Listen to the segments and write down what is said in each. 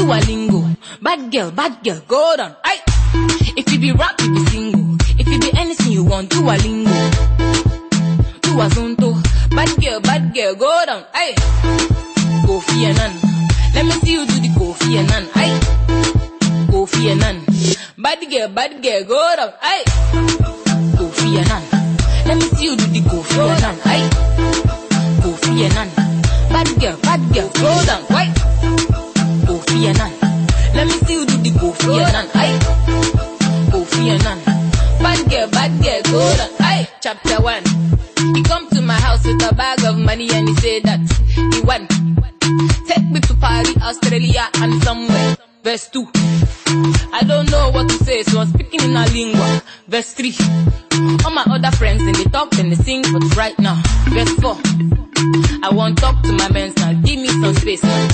Duolingo. Bad girl, go down. Aye. If you be rap, you be single. If you be anything you want, Duolingo. Duazonto. Bad girl, go down. Aye. Kofi Annan. Let me see you do the Kofi Annan. Aye. Kofi Annan. Bad girl, go down. Aye. Kofi Annan. Let me see you do the Kofi Annan. Aye. Kofi Annan. Bad girl, go down. Aye. Kofi Annan. Let me see you do the Kofi Annan. Aye. Kofi Annan. Bad girl, go down. Aye. Chapter 1. He come to my house with a bag of money and he said that he want take me to Paris, Australia and somewhere. Verse 2. I don't know what to say, so I'm speaking in a lingua. Verse 3. All my other friends and they talk and they sing, but right now. Verse 4. I want talk to my men now, give me some space now.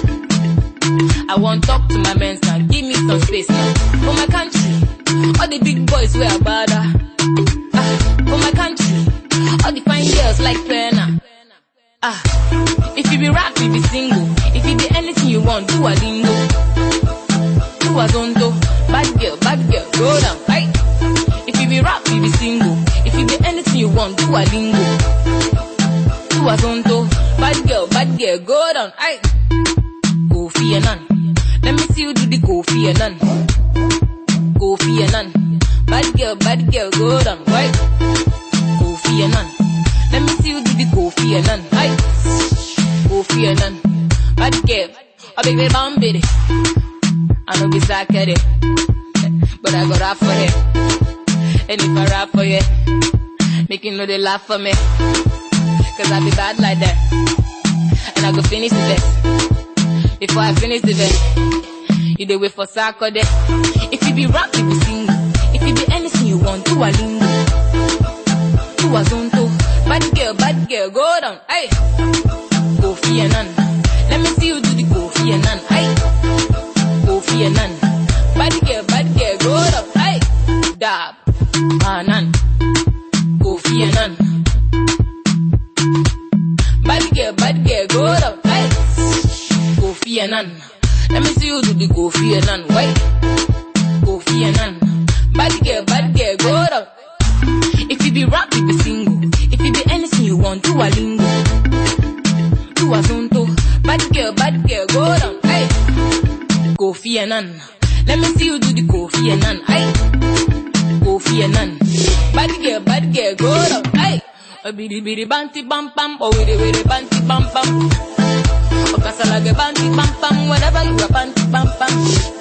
I want talk to my men now, give me some space now. For my country, all the big boys wear a bada. For my country, all the fine girls like Pena. If you be rap, you be single. If you be anything you want, Duolingo. Duazonto. Bad girl, go down. Aye. If you be rap, you be single. If you be anything you want, Duolingo. Duazonto. Bad girl, go down. Aye. Kofi Annan. Let me see you do the Kofi Annan. Kofi Annan. Bad girl, go down. Right? Kofi Annan. Let me see you do the Kofi Annan. Aye. Kofi Annan. Bad girl. A big bambity. I know be sakere, but I go rap for her. And if I rap for you, make you know they laugh for me. Cause I be bad like that. And I go finish the verse. Before I finish the verse, you dey wait for Saturday. If you be rap, you be single. If you be anything you want, Duolingo. Duazonto. Bad girl, go down. Aye. Kofi Annan. Let me see you do the Kofi Annan. Aye. Kofi Annan. Bad girl, go down. Aye. Dab. Annan. Kofi Annan. Bad girl, go down. Aye. Kofi Annan. Let me see you do the Kofi Annan. Why? Kofi Annan. Bad girl, go down. If you be rap, you be single. If you be anything you want, Duolingo. Duazonto. Bad girl, go down. Aye. Kofi Annan. Let me see you do the Kofi Annan. Aye. Kofi Annan. Bad girl, go down. Aye. A bidi banti bam bam. Oh, with banti bam bam. Oh, cause I like a banti bam bam. Whenever you a banti bam bam.